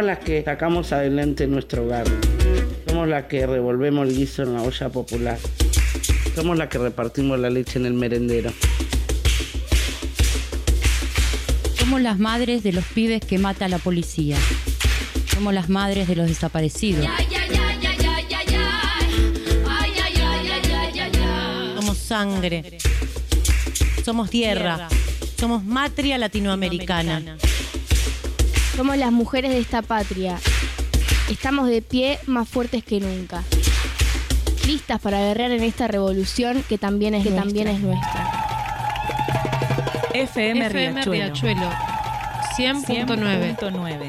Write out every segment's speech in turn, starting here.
las que sacamos adelante nuestro hogar. Somos las que revolvemos el guiso en la olla popular. Somos las que repartimos la leche en el merendero. Somos las madres de los pibes que mata la policía. Somos las madres de los desaparecidos. Somos sangre. Somos tierra. Somos matria latinoamericana. Somos las mujeres de esta patria. Estamos de pie, más fuertes que nunca. Listas para guerrear en esta revolución que también es nuestra. FM Riachuelo 100.9.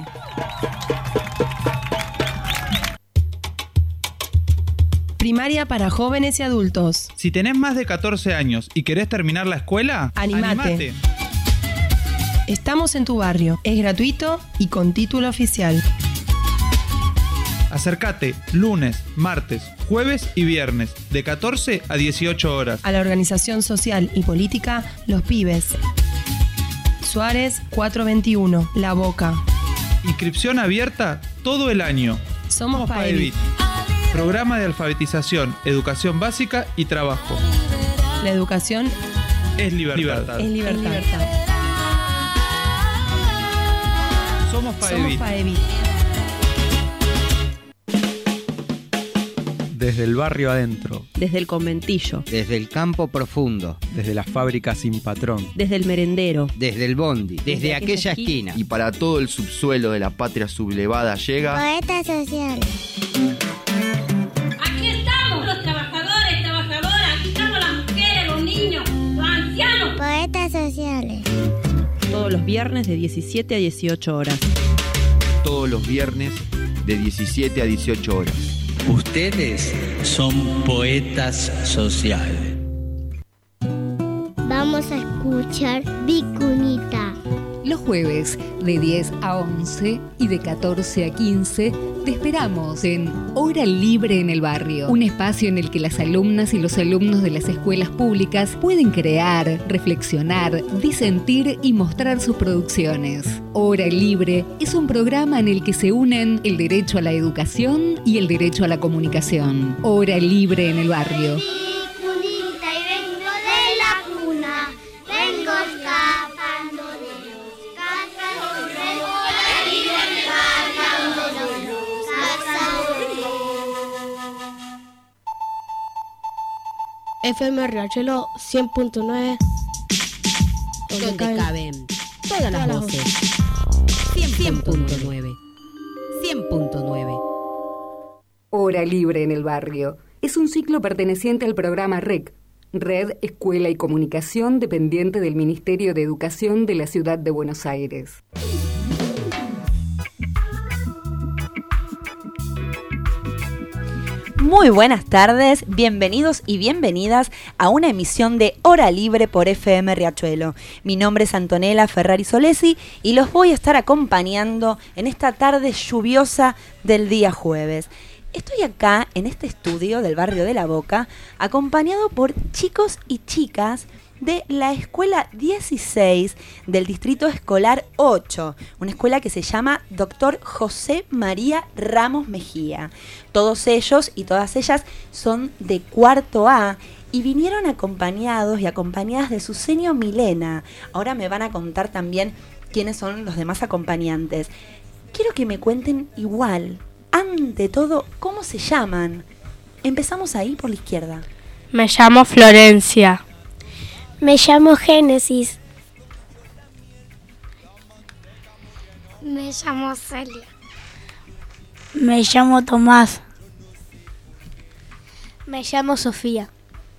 Primaria para jóvenes y adultos. Si tenés más de 14 años y querés terminar la escuela, ¡animate! Estamos en tu barrio. Es gratuito y con título oficial. Acércate lunes, martes, jueves y viernes, de 14 a 18 horas. A la organización social y política Los Pibes. Suárez 421, La Boca. Inscripción abierta todo el año. Somos PAEVIT. Programa de alfabetización, educación básica y trabajo. La educación es libertad. Es libertad. Somos PAEVIT. Desde el barrio adentro. Desde el conventillo. Desde el campo profundo. Desde la fábrica sin patrón. Desde el merendero. Desde el bondi. Desde aquella esquina. Y para todo el subsuelo de la patria sublevada llega... Poetas sociales. Aquí estamos los trabajadores, trabajadoras. Aquí estamos las mujeres, los niños, los ancianos. Poetas sociales. Todos los viernes de 17 a 18 horas. Todos los viernes de 17 a 18 horas. Ustedes son poetas sociales. Vamos a escuchar Vicunita. Los jueves de 10 a 11 y de 14 a 15 te esperamos en Hora Libre en el Barrio, un espacio en el que las alumnas y los alumnos de las escuelas públicas pueden crear, reflexionar, disentir y mostrar sus producciones. Hora Libre es un programa en el que se unen el derecho a la educación y el derecho a la comunicación. Hora Libre en el Barrio. FM Riachuelo 100.9, donde caben todas las voces. 100.9. 100.9. Hora Libre en el Barrio es un ciclo perteneciente al programa REC, Red Escuela y Comunicación, dependiente del Ministerio de Educación de la Ciudad de Buenos Aires. Muy buenas tardes, bienvenidos y bienvenidas a una emisión de Hora Libre por FM Riachuelo. Mi nombre es Antonella Ferrari Solesi y los voy a estar acompañando en esta tarde lluviosa del día jueves. Estoy acá en este estudio del barrio de La Boca, acompañado por chicos y chicas de la escuela 16 del distrito escolar 8, una escuela que se llama Dr. José María Ramos Mejía. Todos ellos y todas ellas son de cuarto A y vinieron acompañados y acompañadas de su seño Milena. Ahora me van a contar también quiénes son los demás acompañantes. Quiero que me cuenten igual, ante todo, cómo se llaman. Empezamos ahí por la izquierda. Me llamo Florencia. Me llamo Génesis. Me llamo Celia. Me llamo Tomás. Me llamo Sofía.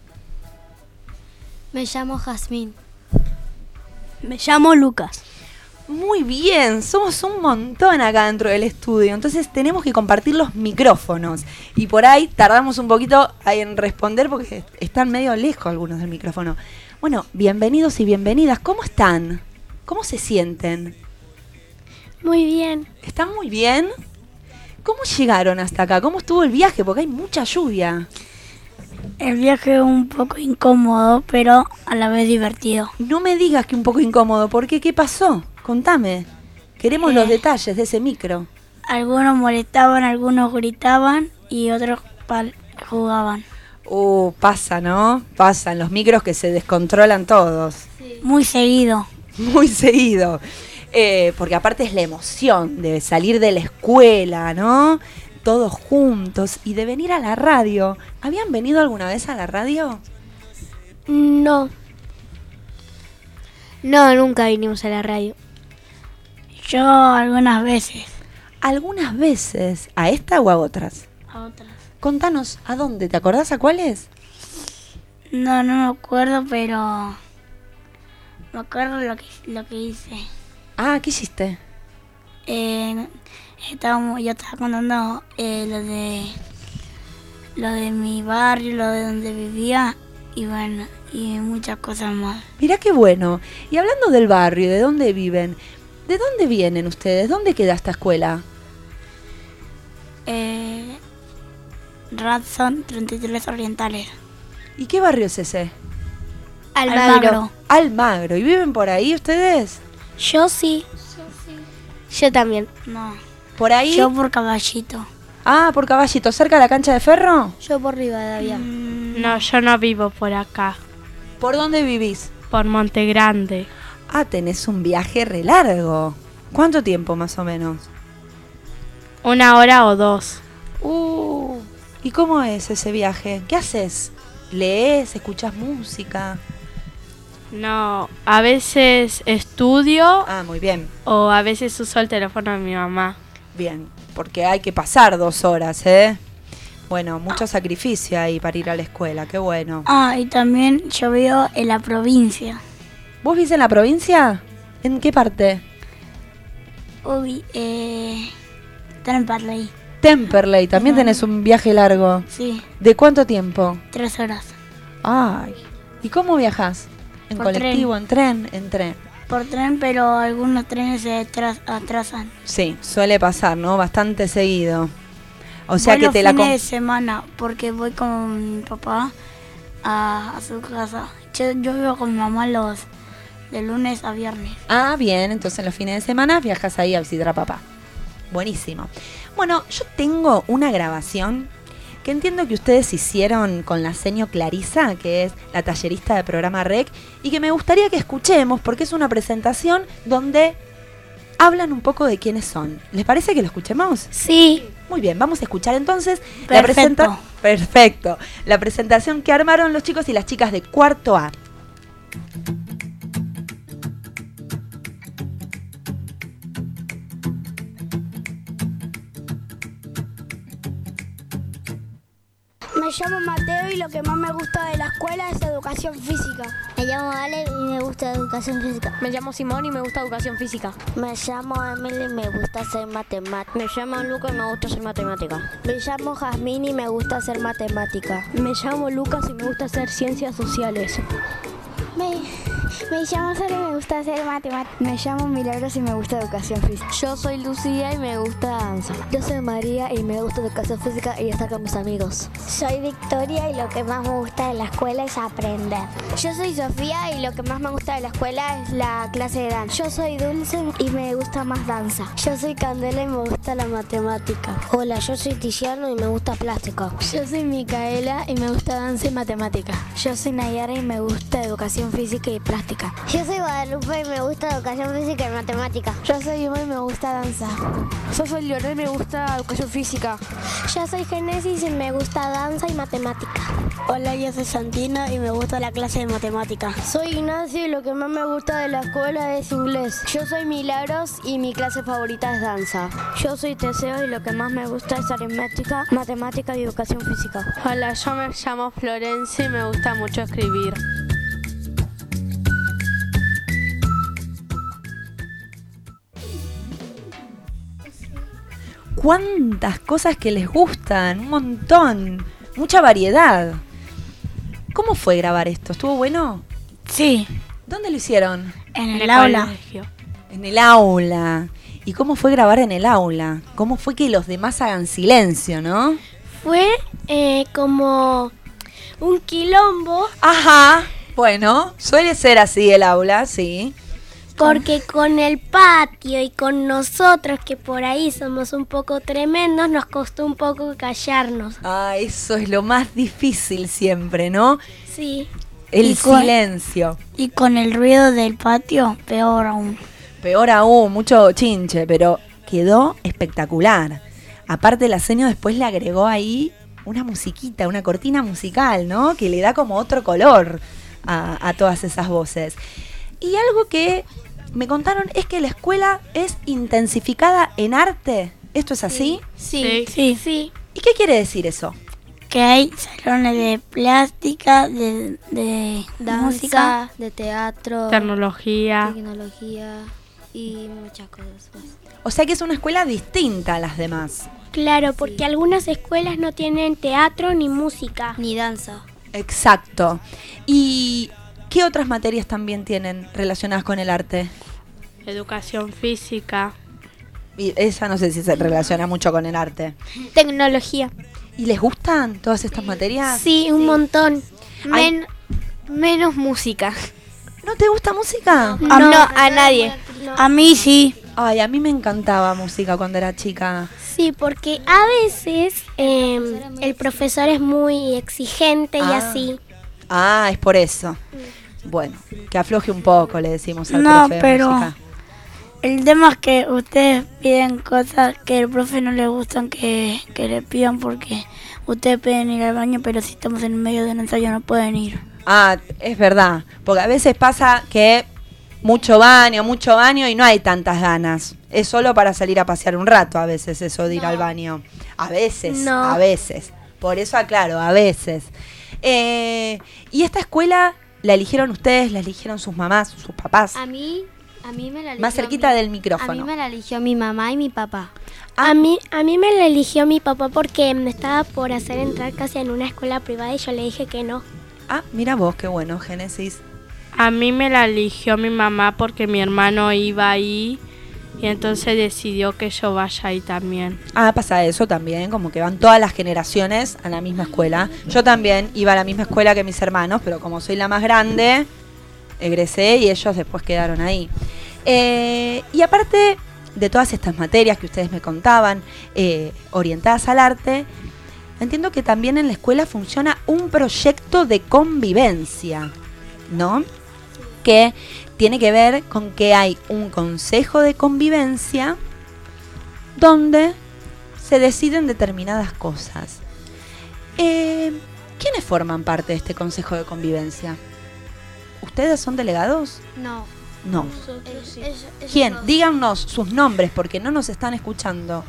Me llamo Jazmín. Me llamo Lucas. Muy bien, somos un montón acá dentro del estudio, entonces tenemos que compartir los micrófonos y por ahí tardamos un poquito en responder porque están medio lejos algunos del micrófono. Bueno, bienvenidos y bienvenidas, ¿cómo están? ¿Cómo se sienten? Muy bien. ¿Están muy bien? ¿Cómo llegaron hasta acá? ¿Cómo estuvo el viaje? Porque hay mucha lluvia. El viaje es un poco incómodo, pero a la vez divertido. No me digas que un poco incómodo, ¿por qué? ¿Qué pasó? Contame. Queremos los detalles de ese micro. Algunos molestaban, algunos gritaban y otros jugaban. Pasa, ¿no? Pasan los micros que se descontrolan todos. Sí. Muy seguido. Muy seguido. Porque aparte es la emoción de salir de la escuela, ¿no? Todos juntos y de venir a la radio. ¿Habían venido alguna vez a la radio? No. No, nunca vinimos a la radio. Yo algunas veces. ¿Algunas veces? ¿A esta o a otras? A otras. Contanos, ¿a dónde? ¿Te acordás a cuáles? No me acuerdo, pero me acuerdo lo que hice. Ah, ¿qué hiciste? Yo estaba contando lo de mi barrio, lo de donde vivía y bueno, y muchas cosas más. Mirá qué bueno. Y hablando del barrio, ¿de dónde viven? ¿De dónde vienen ustedes? ¿Dónde queda esta escuela? Radson 33 Orientales. ¿Y qué barrio es ese? Almagro. Almagro. ¿Y viven por ahí ustedes? Yo sí. Yo también. No. ¿Por ahí? Yo por Caballito. Ah, por Caballito. ¿Cerca de la cancha de Ferro? Yo por Rivadavia. No, yo no vivo por acá. ¿Por dónde vivís? Por Monte Grande. Ah, tenés un viaje re largo. ¿Cuánto tiempo más o menos? 1 hora o 2. ¿Y cómo es ese viaje? ¿Qué haces? ¿Lees? ¿Escuchás música? No, a veces estudio. Ah, muy bien. O a veces uso el teléfono de mi mamá. Bien, porque hay que pasar 2 horas, ¿eh? Bueno, mucho sacrificio ahí para ir a la escuela, qué bueno. Y también yo vivo en la provincia. ¿Vos vivís en la provincia? ¿En qué parte? Temperley. Temperley, también tenés un viaje largo. Sí. ¿De cuánto tiempo? 3 horas. Ay, ¿y cómo viajás? ¿En Por colectivo, en tren? En tren. Por tren, pero algunos trenes se atrasan. Sí, suele pasar, ¿no? Bastante seguido. O sea que te fines de semana, porque voy con mi papá a su casa. Yo vivo con mi mamá de lunes a viernes. Ah, bien, entonces los fines de semana viajas ahí a visitar a papá. Buenísimo. Bueno, yo tengo una grabación que entiendo que ustedes hicieron con la seño Clarisa, que es la tallerista de programa REC, y que me gustaría que escuchemos porque es una presentación donde hablan un poco de quiénes son. ¿Les parece que lo escuchemos? Sí. Muy bien, vamos a escuchar entonces Perfecto. La presentación que armaron los chicos y las chicas de cuarto A. Me llamo Mateo y lo que más me gusta de la escuela es educación física. Me llamo Ale y me gusta educación física. Me llamo Simón y me gusta educación física. Me llamo Emily y me gusta hacer matemáticas. Me llamo Luca y me gusta hacer matemáticas. Me llamo Jazmín y me gusta hacer matemáticas. Me llamo Lucas y me gusta hacer ciencias sociales. Me llamo Sara y me gusta hacer matemáticas. Me llamo Milagros y me gusta educación física. Yo soy Lucía y me gusta danza. Yo soy María y me gusta educación física y estar con mis amigos. Soy Victoria y lo que más me gusta de la escuela es aprender. Yo soy Sofía y lo que más me gusta de la escuela es la clase de danza. Yo soy Dulce y me gusta más danza. Yo soy Candela y me gusta la matemática. Hola, yo soy Tiziano y me gusta plástica. Yo soy Micaela y me gusta danza y matemática. Yo soy Nayara y me gusta educación física y plástica. Yo soy Guadalupe y me gusta educación física y matemática. Yo soy Ima y me gusta danza. Yo soy Lionel y me gusta educación física. Yo soy Génesis y me gusta danza y matemática. Hola, yo soy Santina y me gusta la clase de matemática. Soy Ignacio y lo que más me gusta de la escuela es inglés. Yo soy Milagros y mi clase favorita es danza. Yo soy Teseo y lo que más me gusta es aritmética, matemática y educación física. Hola, yo me llamo Florencia y me gusta mucho escribir. ¿Cuántas cosas que les gustan? Un montón. Mucha variedad. ¿Cómo fue grabar esto? ¿Estuvo bueno? Sí. ¿Dónde lo hicieron? En el aula. En el aula. ¿Y cómo fue grabar en el aula? ¿Cómo fue que los demás hagan silencio, no? Fue como un quilombo. Ajá. Bueno, suele ser así el aula, sí. Porque con el patio y con nosotros, que por ahí somos un poco tremendos, nos costó un poco callarnos. Ah, eso es lo más difícil siempre, ¿no? Sí. El silencio. Y con el ruido del patio, peor aún. Peor aún, mucho chinche, pero quedó espectacular. Aparte la seño después le agregó ahí una musiquita, una cortina musical, ¿no? Que le da como otro color a todas esas voces. Y algo que me contaron es que la escuela es intensificada en arte. ¿Esto es así? Sí. ¿Y qué quiere decir eso? Que hay salones de plástica, de danza, música, de teatro, tecnología y muchas cosas más. O sea que es una escuela distinta a las demás. Claro, porque algunas escuelas no tienen teatro ni música. Ni danza. Exacto. ¿Y qué otras materias también tienen relacionadas con el arte? Educación física. Y esa no sé si se relaciona mucho con el arte. Tecnología. ¿Y les gustan todas estas materias? Sí, un montón. Menos música. ¿No te gusta música? No, a nadie. A mí sí. Ay, a mí me encantaba música cuando era chica. Sí, porque a veces el profesor es muy exigente y así. Ah, es por eso. Bueno, que afloje un poco, le decimos al No, profe de pero música. el tema es que ustedes piden cosas que el profe no le gustan que le pidan, porque ustedes pueden ir al baño, pero si estamos en medio de un ensayo no pueden ir. Ah, es verdad, porque a veces pasa que mucho baño y no hay tantas ganas. Es solo para salir a pasear un rato a veces eso de ir al baño. A veces. Por eso aclaro, a veces. ¿Y esta escuela la eligieron ustedes, la eligieron sus mamás, sus papás? A mí me la eligió Más cerquita del micrófono. A mí me la eligió mi mamá y mi papá. A mí me la eligió mi papá porque me estaba por hacer entrar casi en una escuela privada y yo le dije que no. Ah, mira vos, qué bueno, Génesis. A mí me la eligió mi mamá porque mi hermano iba ahí y entonces decidió que yo vaya ahí también. Ah, pasa eso también, como que van todas las generaciones a la misma escuela. Yo también iba a la misma escuela que mis hermanos, pero como soy la más grande, egresé y ellos después quedaron ahí. Y aparte de todas estas materias que ustedes me contaban, orientadas al arte, entiendo que también en la escuela funciona un proyecto de convivencia, ¿no? Que tiene que ver con que hay un consejo de convivencia donde se deciden determinadas cosas. ¿Quiénes forman parte de este consejo de convivencia? ¿Ustedes son delegados? No. No. ¿Quién? Díganos sus nombres porque no nos están escuchando.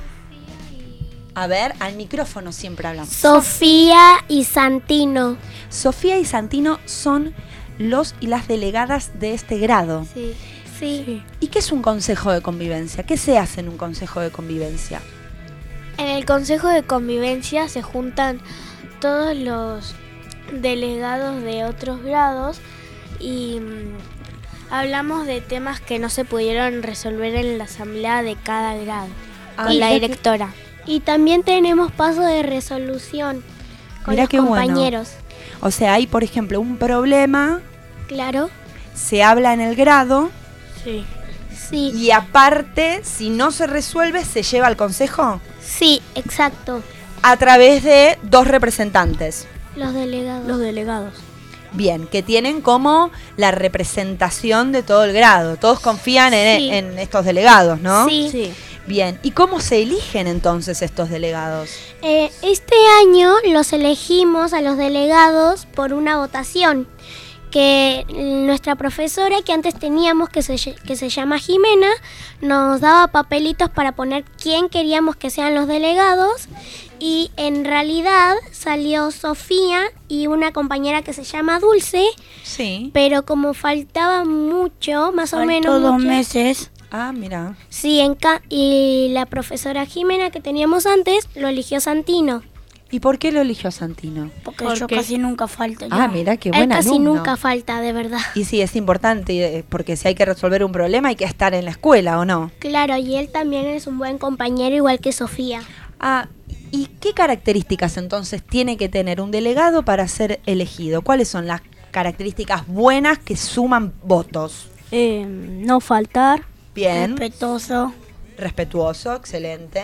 A ver, al micrófono siempre hablamos. Sofía y Santino. Sofía y Santino son los y las delegadas de este grado. Sí. ¿Y qué es un consejo de convivencia? ¿Qué se hace en un consejo de convivencia? En el consejo de convivencia se juntan todos los delegados de otros grados y hablamos de temas que no se pudieron resolver en la asamblea de cada grado con la directora. Y también tenemos paso de resolución con los compañeros. Bueno. O sea, hay, por ejemplo, un problema. Claro. Se habla en el grado. Sí. Y aparte, si no se resuelve, ¿se lleva al consejo? Sí, exacto. A través de 2 representantes. Los delegados. Bien, que tienen como la representación de todo el grado. Todos confían en estos delegados, ¿no? Sí. Bien, ¿y cómo se eligen entonces estos delegados? Este año los elegimos a los delegados por una votación que nuestra profesora que antes teníamos, que se llama Jimena, nos daba papelitos para poner quién queríamos que sean los delegados y en realidad salió Sofía y una compañera que se llama Dulce, sí, pero como faltaba mucho, más o menos 2 meses. Ah, mira. Sí, y la profesora Jimena que teníamos antes lo eligió Santino. ¿Y por qué lo eligió Santino? Porque yo casi nunca falto. Ah, mira, qué buena Él casi alumno. nunca falta, de verdad. Y sí, es importante, porque si hay que resolver un problema hay que estar en la escuela, ¿o no? Claro, y él también es un buen compañero, igual que Sofía. Ah, ¿y qué características entonces tiene que tener un delegado para ser elegido? ¿Cuáles son las características buenas que suman votos? No faltar. Bien. Respetuoso, excelente.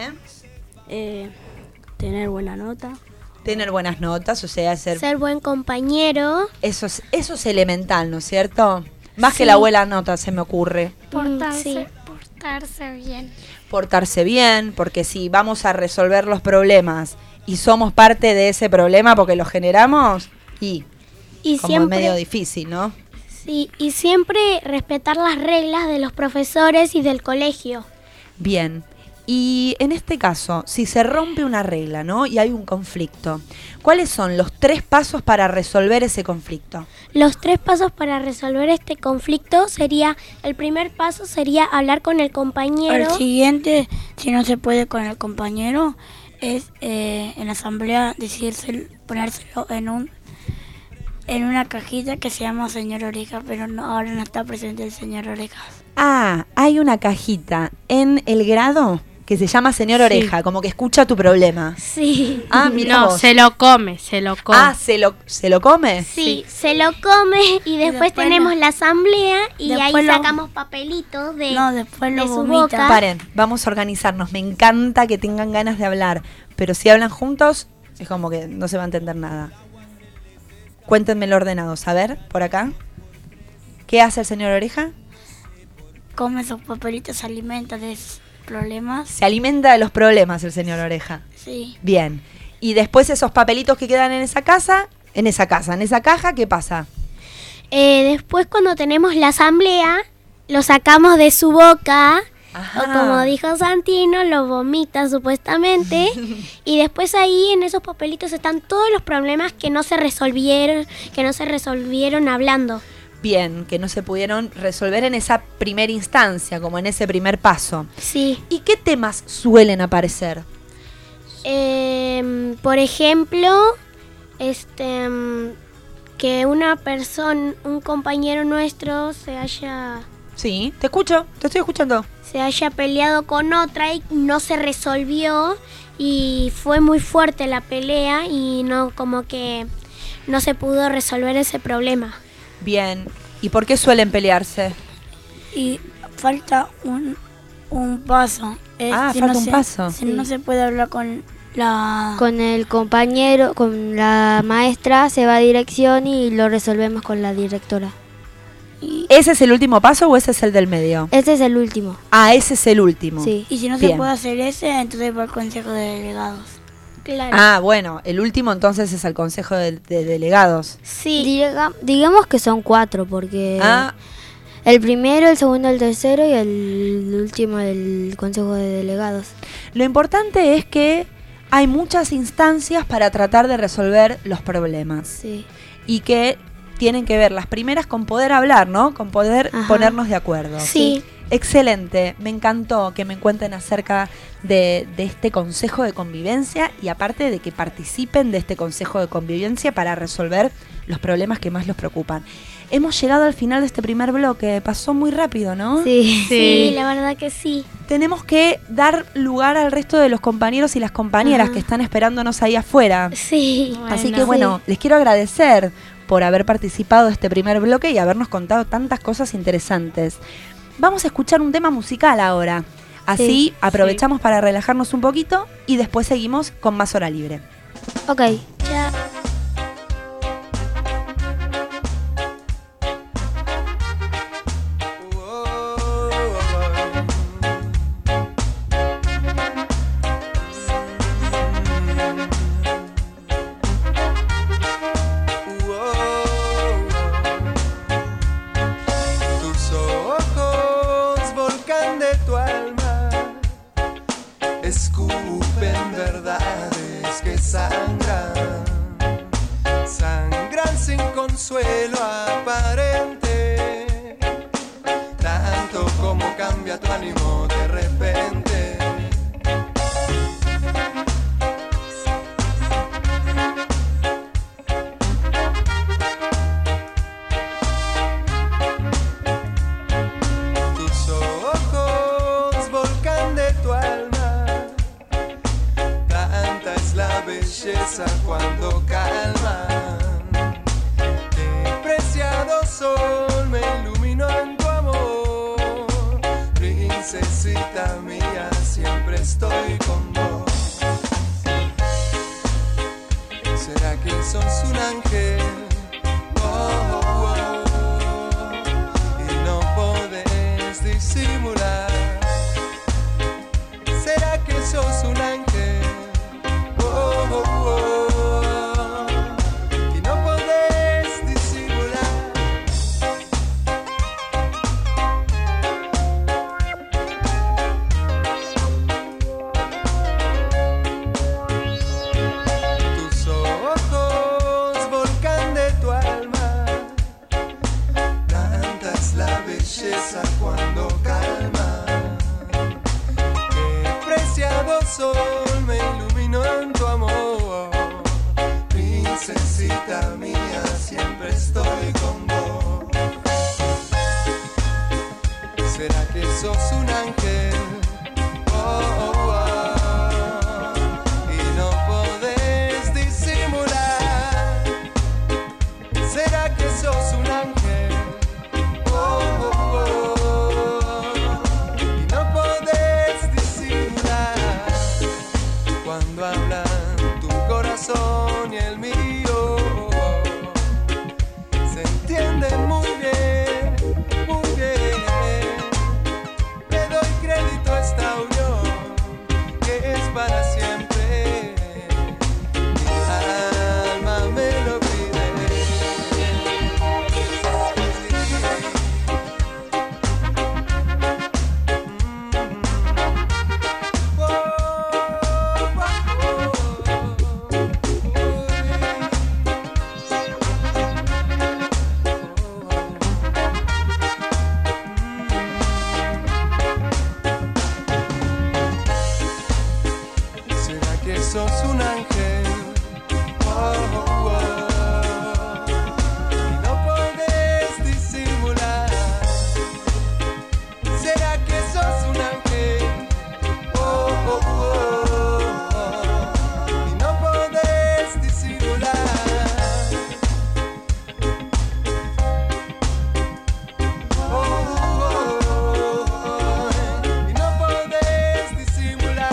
Tener buena nota. Tener buenas notas, o sea, ser buen compañero. Eso es elemental, ¿no es cierto? Más que la buena nota, se me ocurre. Portarse bien. Portarse bien, porque si vamos a resolver los problemas y somos parte de ese problema porque lo generamos, y como siempre, es medio difícil, ¿no? Sí, y siempre respetar las reglas de los profesores y del colegio. Bien. Y en este caso, si se rompe una regla, ¿no? Y hay un conflicto, ¿cuáles son los 3 pasos para resolver ese conflicto? Los 3 pasos para resolver este conflicto sería, el primer paso sería hablar con el compañero. El siguiente, si no se puede con el compañero, es en la asamblea ponérselo en una cajita que se llama Señor Oreja, pero ahora no está presente el Señor Orejas. Ah, hay una cajita en el grado que se llama Señor Oreja, como que escucha tu problema. Sí. Ah, mira no, vos. se lo come. Ah, ¿se lo come? Sí, se lo come y después tenemos la asamblea y ahí sacamos papelitos de su boca. Paren, vamos a organizarnos. Me encanta que tengan ganas de hablar, pero si hablan juntos es como que no se va a entender nada. Cuéntenmelo ordenados. A ver, por acá. ¿Qué hace el Señor Oreja? Come esos papelitos, se alimenta de esos problemas. Se alimenta de los problemas el Señor Oreja. Sí. Bien. Y después esos papelitos que quedan en esa caja, ¿qué pasa? Después cuando tenemos la asamblea, lo sacamos de su boca. Ajá. O como dijo Santino, lo vomita supuestamente. Y después ahí en esos papelitos están todos los problemas que no se resolvieron hablando. Bien, que no se pudieron resolver en esa primera instancia, como en ese primer paso. Sí. ¿Y qué temas suelen aparecer? Por ejemplo, que un compañero nuestro se haya... Sí, te escucho, te estoy escuchando. Se haya peleado con otra y no se resolvió y fue muy fuerte la pelea y no se pudo resolver ese problema. Bien, ¿y por qué suelen pelearse? Y falta un paso. Falta un paso. Si no se puede hablar con el compañero, con la maestra, se va a dirección y lo resolvemos con la directora. ¿Ese es el último paso o ese es el del medio? Ese es el último. Ah, ese es el último. Sí. Y si no se puede hacer ese, entonces va al Consejo de Delegados. Claro. Ah, bueno, el último entonces es al Consejo de Delegados. Sí. Digamos que son 4 porque el primero, el segundo, el tercero y el último del Consejo de Delegados. Lo importante es que hay muchas instancias para tratar de resolver los problemas. Sí. Y que tienen que ver las primeras con poder hablar, ¿no? Con poder ponernos de acuerdo. Sí. Excelente, me encantó que me cuenten acerca de este consejo de convivencia y aparte de que participen de este consejo de convivencia para resolver los problemas que más los preocupan. Hemos llegado al final de este primer bloque, pasó muy rápido, ¿no? Sí, la verdad que sí. Tenemos que dar lugar al resto de los compañeros y las compañeras que están esperándonos ahí afuera. Sí. Así que bueno, les quiero agradecer por haber participado de este primer bloque y habernos contado tantas cosas interesantes. Vamos a escuchar un tema musical ahora. Así aprovechamos para relajarnos un poquito y después seguimos con más Hora Libre. Ok. Chao. Sangran sin consuelo aparente, tanto como cambia tu ánimo de repente. Tus ojos, volcán de tu alma, tanta es la belleza cuando calman. Qué preciado sol me iluminó en tu amor. estoy con vos. ¿Será que sos un ángel? Oh, oh, oh. Y no podés disimular. ¿Será que sos un ángel? Oh, oh, oh. Y no podés disimular. Tus ojos, volcán de tu alma. Tanta es la belleza cuando calma. Qué preciado sol me iluminó en tu amor. Princesita mía, siempre estoy con vos. ¿Será que sos un ángel? Oh, oh, oh. Y no podés disimular. ¿Será que sos un ángel? Oh, oh, oh. Y no podés disimular. Cuando hablan tu corazón y el mío, se entienden muy bien, muy bien. Le doy crédito a esta unión que es para siempre. Mi alma me lo pide. ¿Será que sos un ángel? Oh, oh, oh. Y no podés disimular. ¿Será que sos un ángel? Oh, oh, oh. Y no podés disimular. Oh, oh, oh. Y no podés disimular.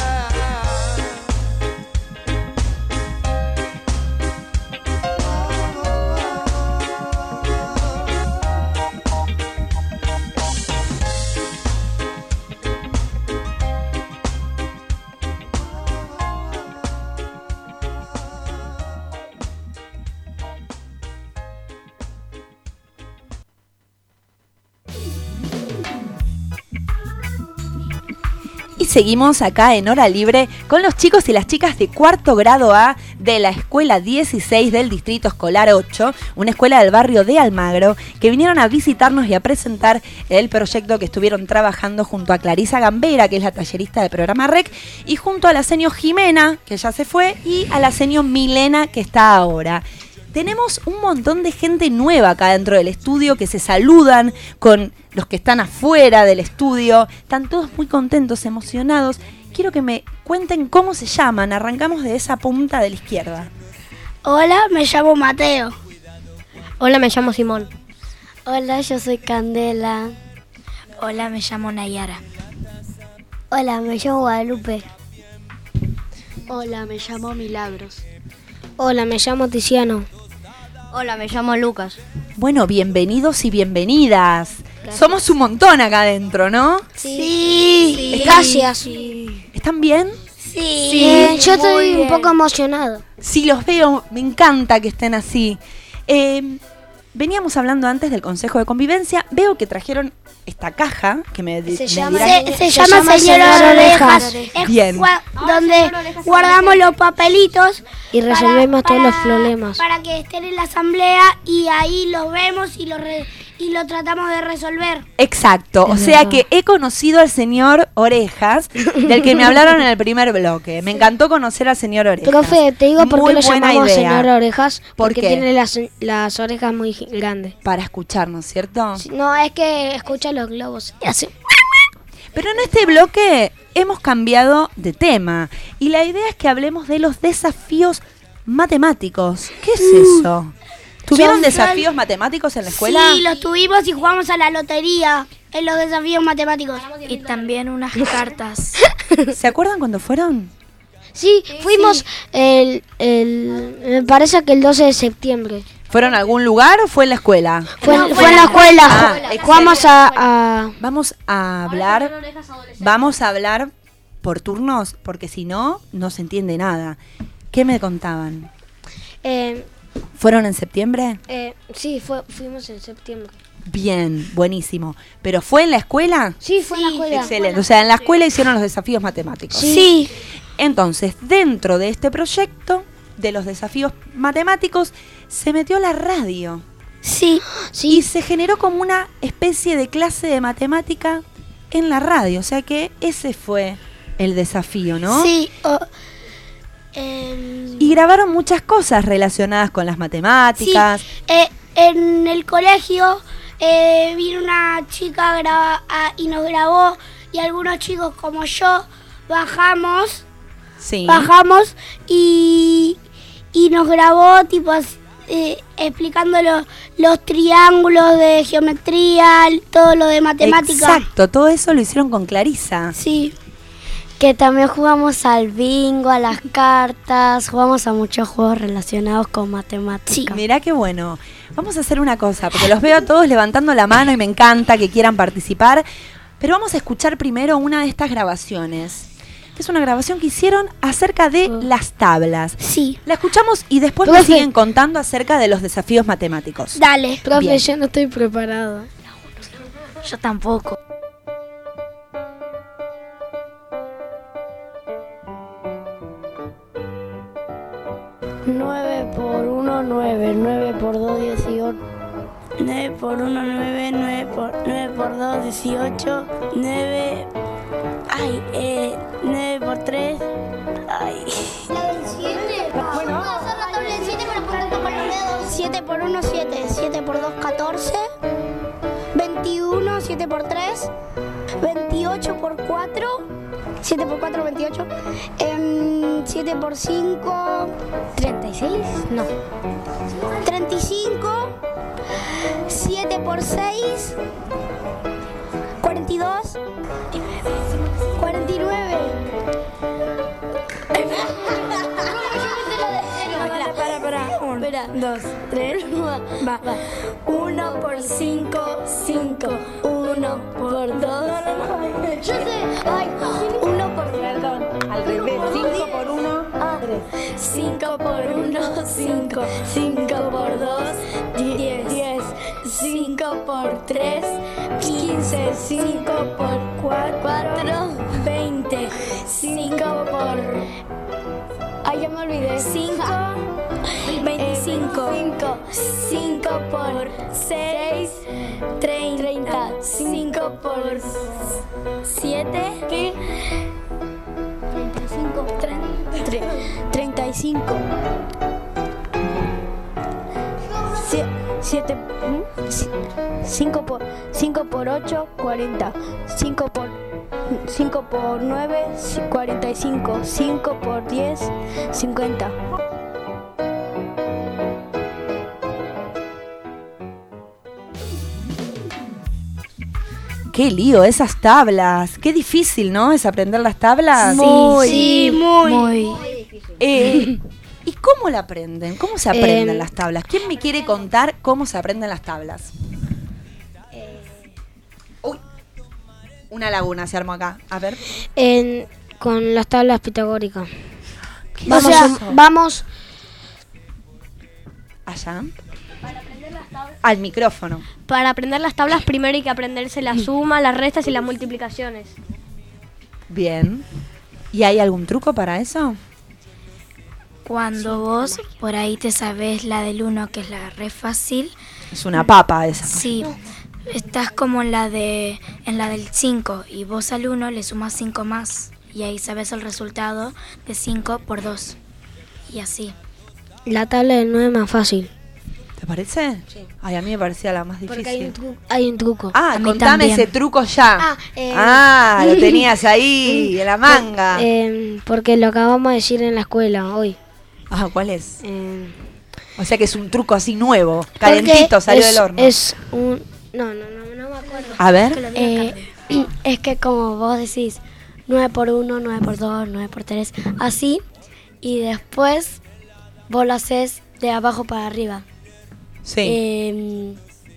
Y seguimos acá en Hora Libre con los chicos y las chicas de cuarto grado A de la Escuela 16 del Distrito Escolar 8, una escuela del barrio de Almagro, que vinieron a visitarnos y a presentar el proyecto que estuvieron trabajando junto a Clarisa Gambera, que es la tallerista del programa REC, y junto a la señor Jimena, que ya se fue, y a la señor Milena, que está ahora. Tenemos un montón de gente nueva acá dentro del estudio que se saludan con los que están afuera del estudio. Están todos muy contentos, emocionados. Quiero que me cuenten cómo se llaman. Arrancamos de esa punta de la izquierda. Hola, me llamo Mateo. Hola, me llamo Simón. Hola, yo soy Candela. Hola, me llamo Nayara. Hola, me llamo Guadalupe. Hola, me llamo Milagros. Hola, me llamo Tiziano. Hola, me llamo Lucas. Bueno, bienvenidos y bienvenidas. Gracias. Somos un montón acá adentro, ¿no? Sí. Gracias. Sí. ¿Están bien? Sí. Yo estoy un poco emocionado. Sí, los veo. Me encanta que estén así. Veníamos hablando antes del Consejo de Convivencia. Veo que trajeron esta caja que se llama Señor Orejas. Bien. Donde guardamos los papelitos y resolvemos todos los problemas. Para que estén en la asamblea y ahí los vemos y lo tratamos de resolver. Exacto. O sea que he conocido al señor Orejas, del que me hablaron en el primer bloque. Me encantó conocer al señor Orejas. Profe, te digo por qué lo llamamos idea. Señor Orejas. Porque ¿Por qué? tiene las orejas muy grandes. Para escucharnos, ¿cierto? No, es que escucha los globos y hace... Pero en este bloque hemos cambiado de tema. Y la idea es que hablemos de los desafíos matemáticos. ¿Qué es eso? ¿Tuvieron desafíos matemáticos en la escuela? Sí, los tuvimos y jugamos a la lotería en los desafíos matemáticos. Y también unas cartas. ¿Se acuerdan cuándo fueron? Sí, fuimos me parece que el 12 de septiembre. ¿Fueron a algún lugar o fue en la escuela? Fue en la escuela. Vamos a hablar por turnos, porque si no, no se entiende nada. ¿Qué me contaban? ¿Fueron en septiembre? Sí, fuimos en septiembre. Bien, buenísimo. ¿Pero fue en la escuela? Sí, fue en la escuela. Excelente. O sea, en la escuela hicieron los desafíos matemáticos. Sí. Entonces, dentro de este proyecto de los desafíos matemáticos, se metió la radio. Sí. Y se generó como una especie de clase de matemática en la radio. O sea que ese fue el desafío, ¿no? Sí. Y grabaron muchas cosas relacionadas con las matemáticas. Sí. En el colegio vino una chica y nos grabó, y algunos chicos como yo bajamos y nos grabó tipo explicando los triángulos de geometría, todo lo de matemática. Exacto, todo eso lo hicieron con Clarisa. Sí. Que también jugamos al bingo, a las cartas, jugamos a muchos juegos relacionados con matemáticas. Sí. Mirá qué bueno. Vamos a hacer una cosa, porque los veo a todos levantando la mano y me encanta que quieran participar, pero vamos a escuchar primero una de estas grabaciones, que es una grabación que hicieron acerca de las tablas. Sí. La escuchamos y después me siguen contando acerca de los desafíos matemáticos. Dale. Profe, Bien. yo no estoy preparado. Yo tampoco. Nueve por 1, 9. 9 por 2, 18. 9 por 1, 9. 9 por 2, 18. 9 por 3. Ay. La del 7. Bueno. Vamos a hacer la tabla del 7 para ponerlo con los dedos. 7 por 1, 7. 7 por 2, 14. 21, 7 por 3. 28 por 4. 7 por 4, 28. 7 por 5. 36. No. 35. 7 por 6. 42. 49. Para. 1, 2, 3. Va. 1 por 5, 5. 1 por 2. Yo sé. Ay, 1 por. Perdón. Al revés. 5 por 1. 3. 5 por 1, 5. 5 por 2, 10. 5 por 3, 15. 5 por 4, 20. 5 por... Ay, ya me olvidé. 5, 25. 5 por 6, 30. 5 por 7, 35. 5 por 8, 40. 5 por 9, 45. 5 por 10, 50. Qué lío esas tablas. Qué difícil, ¿no? Es aprender las tablas. Muy difícil. ¿Y cómo la aprenden? ¿Cómo se aprenden las tablas? ¿Quién me quiere contar cómo se aprenden las tablas? Uy, una laguna se armó acá. A ver. Con las tablas pitagóricas. Vamos. Allá. Al micrófono. Para aprender las tablas primero hay que aprenderse la suma, las restas y las multiplicaciones. Bien. ¿Y hay algún truco para eso? Cuando vos por ahí te sabés la del 1, que es la re fácil. Es una papa esa. Sí. Estás como en la del 5 y vos al 1 le sumas 5 más y ahí sabes el resultado de 5 por 2 y así. La tabla del 9 es más fácil. ¿Te parece? Sí. Ay, a mí me parecía la más difícil. Porque hay un truco. Ah, contame ese truco ya. Lo tenías ahí en la manga. Porque lo acabamos de decir en la escuela hoy. Ah, ¿cuál es? O sea que es un truco así nuevo, calentito, salió del horno. Es un... No me acuerdo. A ver. Es que como vos decís, 9 por 1, 9 por 2, 9 por 3, así. Y después vos lo haces de abajo para arriba. Sí.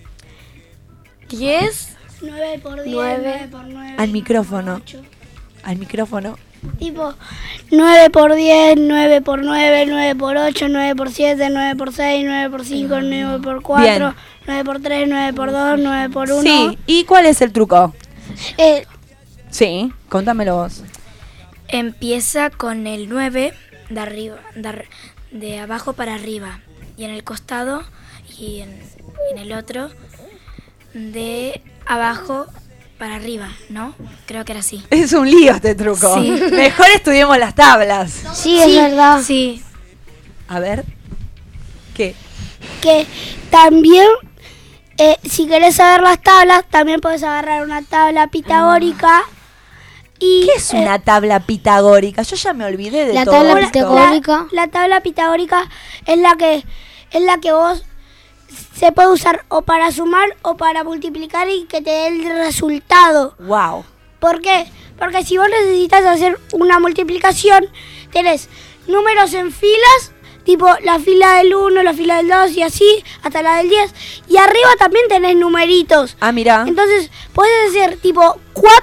10. 9 por 10, 9 por 9. Al micrófono. Al micrófono. Tipo 9 por 10, 9 por 9, 9 por 8, 9 por 7, 9 por 6, 9 por 5, 9 por 4, bien. 9 por 3, 9 por 2, 9 por 1. Sí, ¿y cuál es el truco? Sí, contámelo vos. Empieza con el 9 de arriba, de abajo para arriba. Y en el costado y en el otro de abajo para arriba, ¿no? Creo que era así. Es un lío este truco. Sí. Mejor estudiemos las tablas. Sí, es verdad. Sí. A ver. ¿Qué? Que también, si querés saber las tablas, también podés agarrar una tabla pitagórica. Y, ¿qué es una tabla pitagórica? Yo ya me olvidé de la todo tabla esto. pitagórica. La tabla pitagórica es la que vos se puede usar o para sumar o para multiplicar y que te dé el resultado. Wow. ¿Por qué? Porque si vos necesitas hacer una multiplicación, tenés números en filas, tipo la fila del 1, la fila del 2 y así, hasta la del 10. Y arriba también tenés numeritos. Ah, mira. Entonces, puedes hacer tipo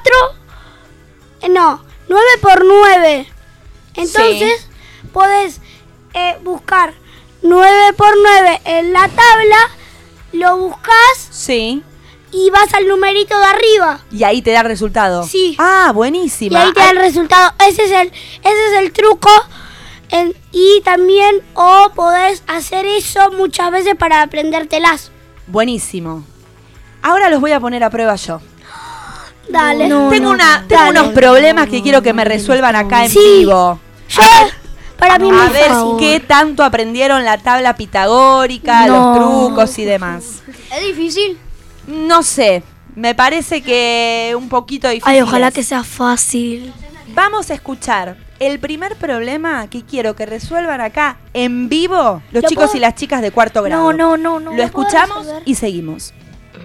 9 por 9. Entonces, sí, podés buscar 9 por 9 en la tabla, lo buscas. Sí. Y vas al numerito de arriba. Y ahí te da el resultado. Sí. Ah, buenísima. Y ahí te da el resultado. Ese es el truco. Y también podés hacer eso muchas veces para aprendértelas. Buenísimo. Ahora los voy a poner a prueba yo. Dale. Tengo unos problemas que quiero que me resuelvan acá en vivo. Para mí a ver qué tanto aprendieron la tabla pitagórica, los trucos y demás. ¿Es difícil? No sé, me parece que un poquito difícil. Ay, ojalá que sea fácil. Vamos a escuchar el primer problema que quiero que resuelvan acá en vivo los chicos y las chicas de cuarto grado. No. Lo escuchamos y seguimos.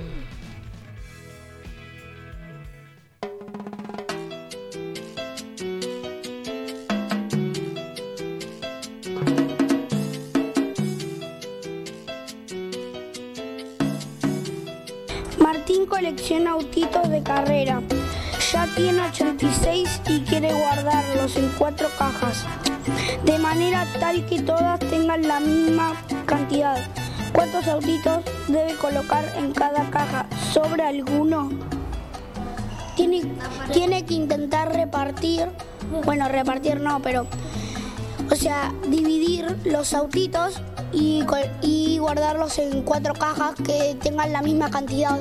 Martín colecciona autitos de carrera. Ya tiene 86 y quiere guardarlos en 4 cajas, de manera tal que todas tengan la misma cantidad. ¿Cuántos autitos debe colocar en cada caja? ¿Sobra alguno? Tiene que intentar repartir, repartir no, pero, dividir los autitos y guardarlos en 4 cajas que tengan la misma cantidad.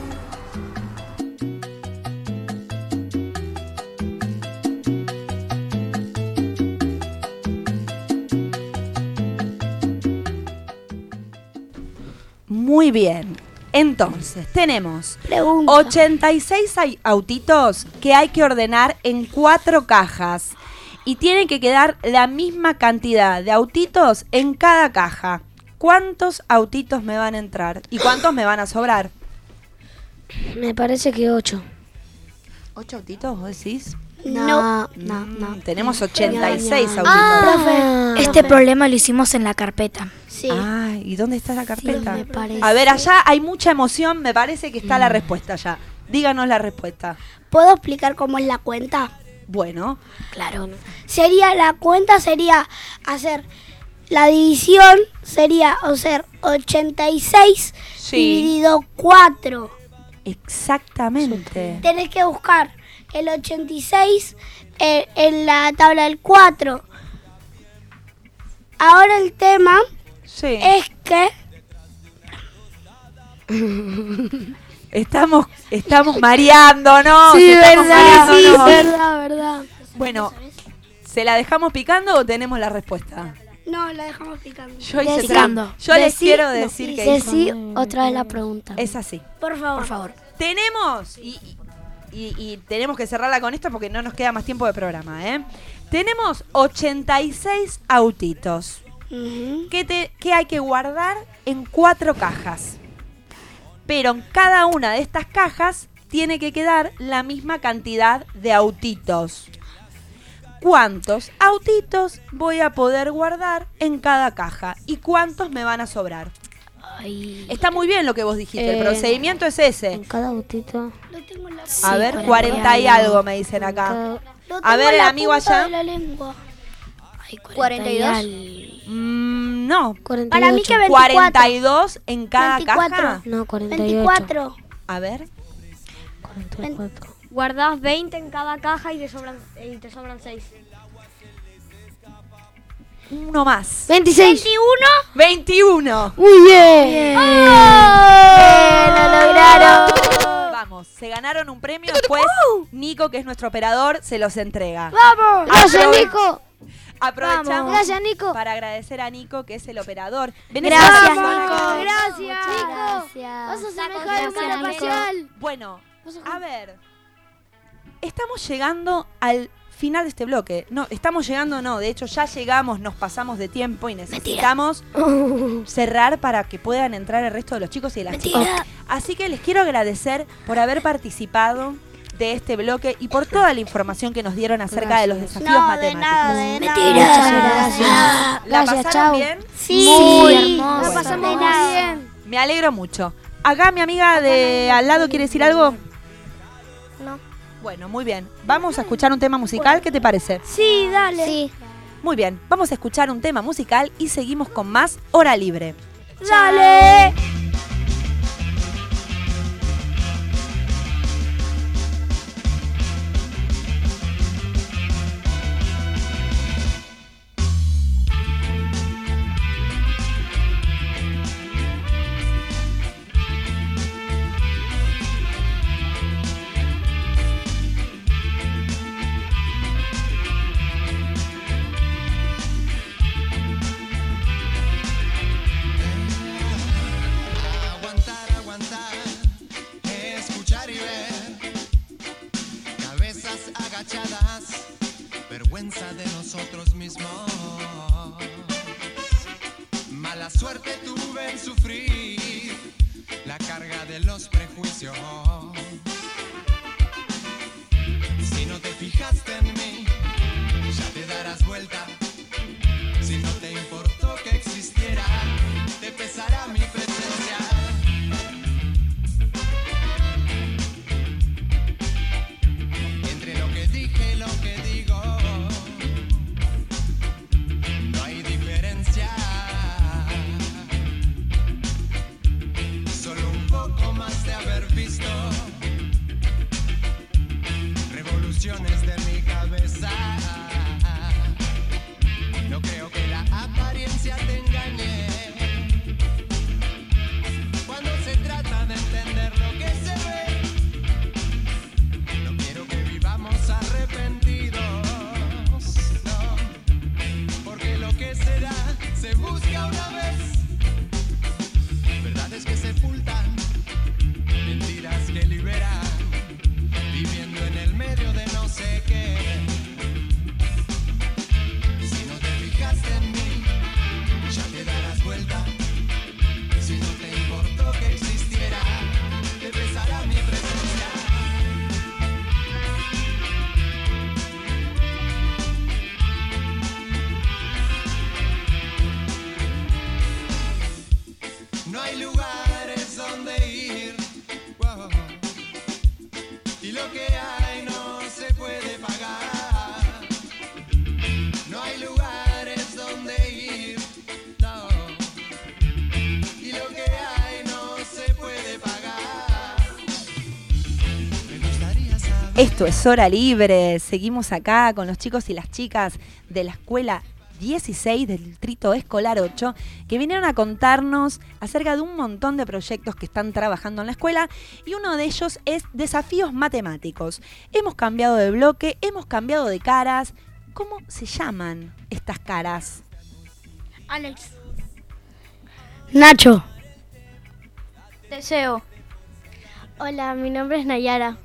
Muy bien. Entonces, tenemos Pregunta. 86 autitos que hay que ordenar en 4 cajas. Y tiene que quedar la misma cantidad de autitos en cada caja. ¿Cuántos autitos me van a entrar? ¿Y cuántos me van a sobrar? Me parece que 8. ¿8 autitos, vos decís? No. Tenemos 86 autitos. Profe, este problema lo hicimos en la carpeta. Sí. Ay, ¿y dónde está la carpeta? Sí, me parece. A ver, allá hay mucha emoción, me parece que está la respuesta ya. Díganos la respuesta. ¿Puedo explicar cómo es la cuenta? Bueno, claro. La cuenta sería hacer la división, sería hacer 86 dividido 4. Exactamente. Tenés que buscar el 86 en la tabla del 4. Ahora el tema es que Estamos mareando, ¿no? Sí, verdad. verdad. Bueno, ¿se la dejamos picando o tenemos la respuesta? No, la dejamos picando. Yo les quiero decir que sí, otra vez la pregunta. Es así. Por favor. Tenemos, y tenemos que cerrarla con esto porque no nos queda más tiempo de programa, Tenemos 86 autitos que hay que guardar en 4 cajas. Pero en cada una de estas cajas tiene que quedar la misma cantidad de autitos. ¿Cuántos autitos voy a poder guardar en cada caja? ¿Y cuántos me van a sobrar? Ay. Está muy bien lo que vos dijiste, el procedimiento es ese. En cada autito. A ver, 40 y algo me dicen acá. A ver, el amigo allá. Ay, 42. No. 48. Para mí que 24. 42 en cada 24. caja. No, 48. 24. A ver. 44. Guardás 20 en cada caja y te sobran 6. Uno más. 26. 21. Muy bien. ¡Lo lograron! Vamos, se ganaron un premio. Después, Nico, que es nuestro operador, se los entrega. ¡Vamos! Gracias, Nico. Aprovechamos Gracias, Nico. para agradecer a Nico, que es el operador. Gracias, Nico. Gracias. Gracias. Vas a ser mejor educador parcial. Bueno, a ver. Estamos llegando al final de este bloque. No, de hecho ya llegamos, nos pasamos de tiempo y necesitamos cerrar para que puedan entrar el resto de los chicos y de las chicas. Así que les quiero agradecer por haber participado de este bloque y por toda la información que nos dieron acerca de los desafíos matemáticos. ¿La pasaron bien? Sí, muy hermoso. La pasamos muy bien. Me alegro mucho. Acá mi amiga de al lado quiere decir algo. No. Bueno, muy bien. Vamos a escuchar un tema musical, ¿qué te parece? Sí, dale. Sí. Muy bien, vamos a escuchar un tema musical y seguimos con más Hora Libre. ¡Dale! Vergüenza de nosotros mismos. Mala suerte tuve en sufrir la carga de los prejuicios. Si no te fijaste en mí, ya te darás vuelta. Si no te importó que existiera, te pesará mi presencia. Entre lo que dije y lo que digo, no hay diferencia. Solo un poco más de haber visto revoluciones de mi cabeza. No creo que la apariencia te engañe cuando se trata de entender lo que se ve. No quiero que vivamos arrepentidos, no, porque lo que se da se busca una vez. Verdades que sepultan, mentiras que liberan, viviendo en el medio de no sé qué. Si no te fijaste en mí, ya te darás vuelta. Si no te importó que existiera, te pesará mi presencia. No hay lugares donde ir, wow, y lo que hay no se puede pagar. No hay lugares donde ir, no, y lo que hay no se puede pagar. Me gustaría saber. Esto es Hora Libre. Seguimos acá con los chicos y las chicas de la escuela 16 del Distrito Escolar 8, que vinieron a contarnos acerca de un montón de proyectos que están trabajando en la escuela, y uno de ellos es desafíos matemáticos. Hemos cambiado de bloque, hemos cambiado de caras. ¿Cómo se llaman estas caras? Alex. Nacho. Deseo. Hola, mi nombre es Nayara.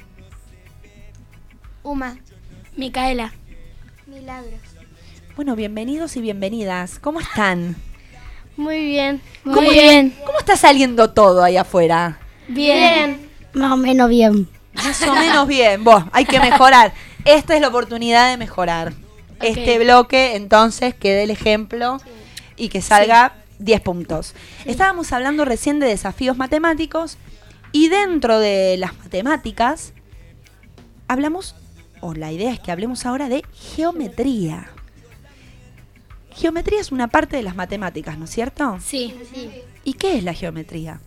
Uma. Micaela. Milagros. Bueno, bienvenidos y bienvenidas. ¿Cómo están? Muy bien. Muy bien. ¿Cómo está saliendo todo ahí afuera? Bien. Más o menos bien. Más o menos bien. Hay que mejorar. Esta es la oportunidad de mejorar. Este bloque, entonces, que dé el ejemplo y que salga 10 puntos. Sí. Estábamos hablando recién de desafíos matemáticos y dentro de las matemáticas hablamos, o la idea es que hablemos ahora de geometría. Geometría es una parte de las matemáticas, ¿no es cierto? Sí. ¿Y qué es la geometría?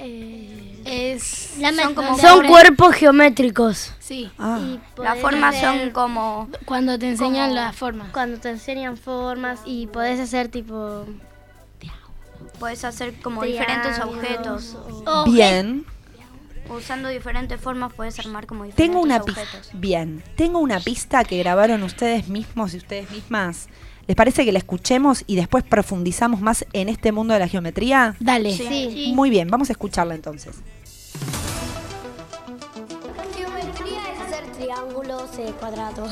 Son cuerpos geométricos. Sí. Las formas son como... Cuando te enseñan las formas. Cuando te enseñan formas y podés hacer tipo... Podés hacer como diferentes objetos. Bien. Usando diferentes formas podés armar como diferentes objetos. Bien. Tengo una pista que grabaron ustedes mismos y ustedes mismas. ¿Les parece que la escuchemos y después profundizamos más en este mundo de la geometría? Dale. Sí. Muy bien, vamos a escucharla entonces. Geometría es hacer triángulos, cuadrados.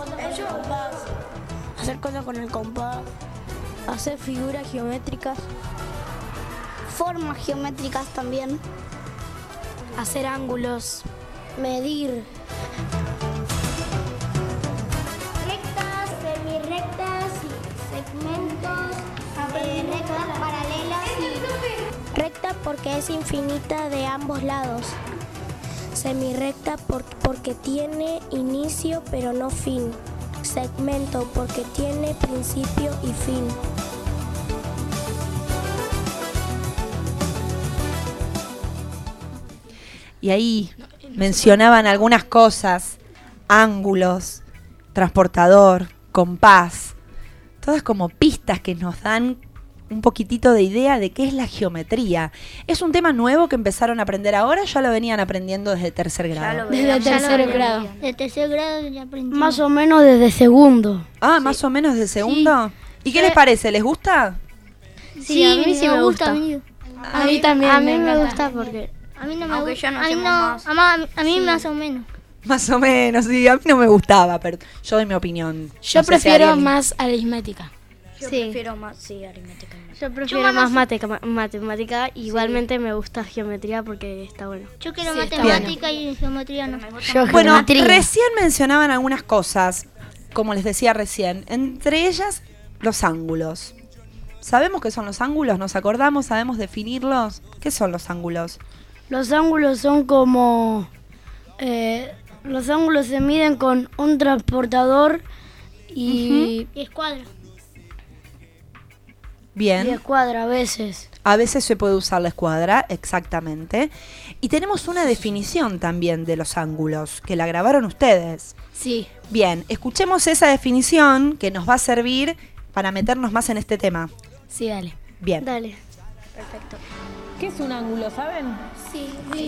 Hacer cosas con el compás, hacer figuras geométricas, Formas geométricas también. hacer ángulos, medir. Rectas, semirectas, segmentos, rectas paralelas y... Recta porque es infinita de ambos lados. Semirrecta porque tiene inicio pero no fin. Segmento porque tiene principio y fin. Y ahí mencionaban algunas cosas, ángulos, transportador, compás, todas como pistas que nos dan un poquitito de idea de qué es la geometría. ¿Es un tema nuevo que empezaron a aprender ahora o ya lo venían aprendiendo desde tercer grado? Desde tercer grado. De tercer grado ya aprendí. Más o menos desde segundo. Ah, sí. Más o menos desde segundo. Sí. ¿Y qué les parece? ¿Les gusta? Sí, a mí sí me gusta. A mí también. A mí me gusta porque... A mí no me gusta. A mí más o menos. Más o menos, sí. A mí no me gustaba, pero yo doy mi opinión. Yo prefiero más aritmética. Yo prefiero más, aritmética. Yo prefiero más matemática. Igualmente me gusta geometría porque está bueno. Yo quiero matemática y geometría no. Bueno, recién mencionaban algunas cosas, como les decía recién. Entre ellas, los ángulos. ¿Sabemos qué son los ángulos? ¿Nos acordamos? ¿Sabemos definirlos? ¿Qué son los ángulos? Los ángulos son como... los ángulos se miden con un transportador y... Y escuadra. Bien. Y escuadra a veces. A veces se puede usar la escuadra, exactamente. Y tenemos una definición también de los ángulos, que la grabaron ustedes. Sí. Bien, escuchemos esa definición que nos va a servir para meternos más en este tema. Sí, dale. Bien. Dale. Perfecto. ¿Qué es un ángulo, saben? Sí.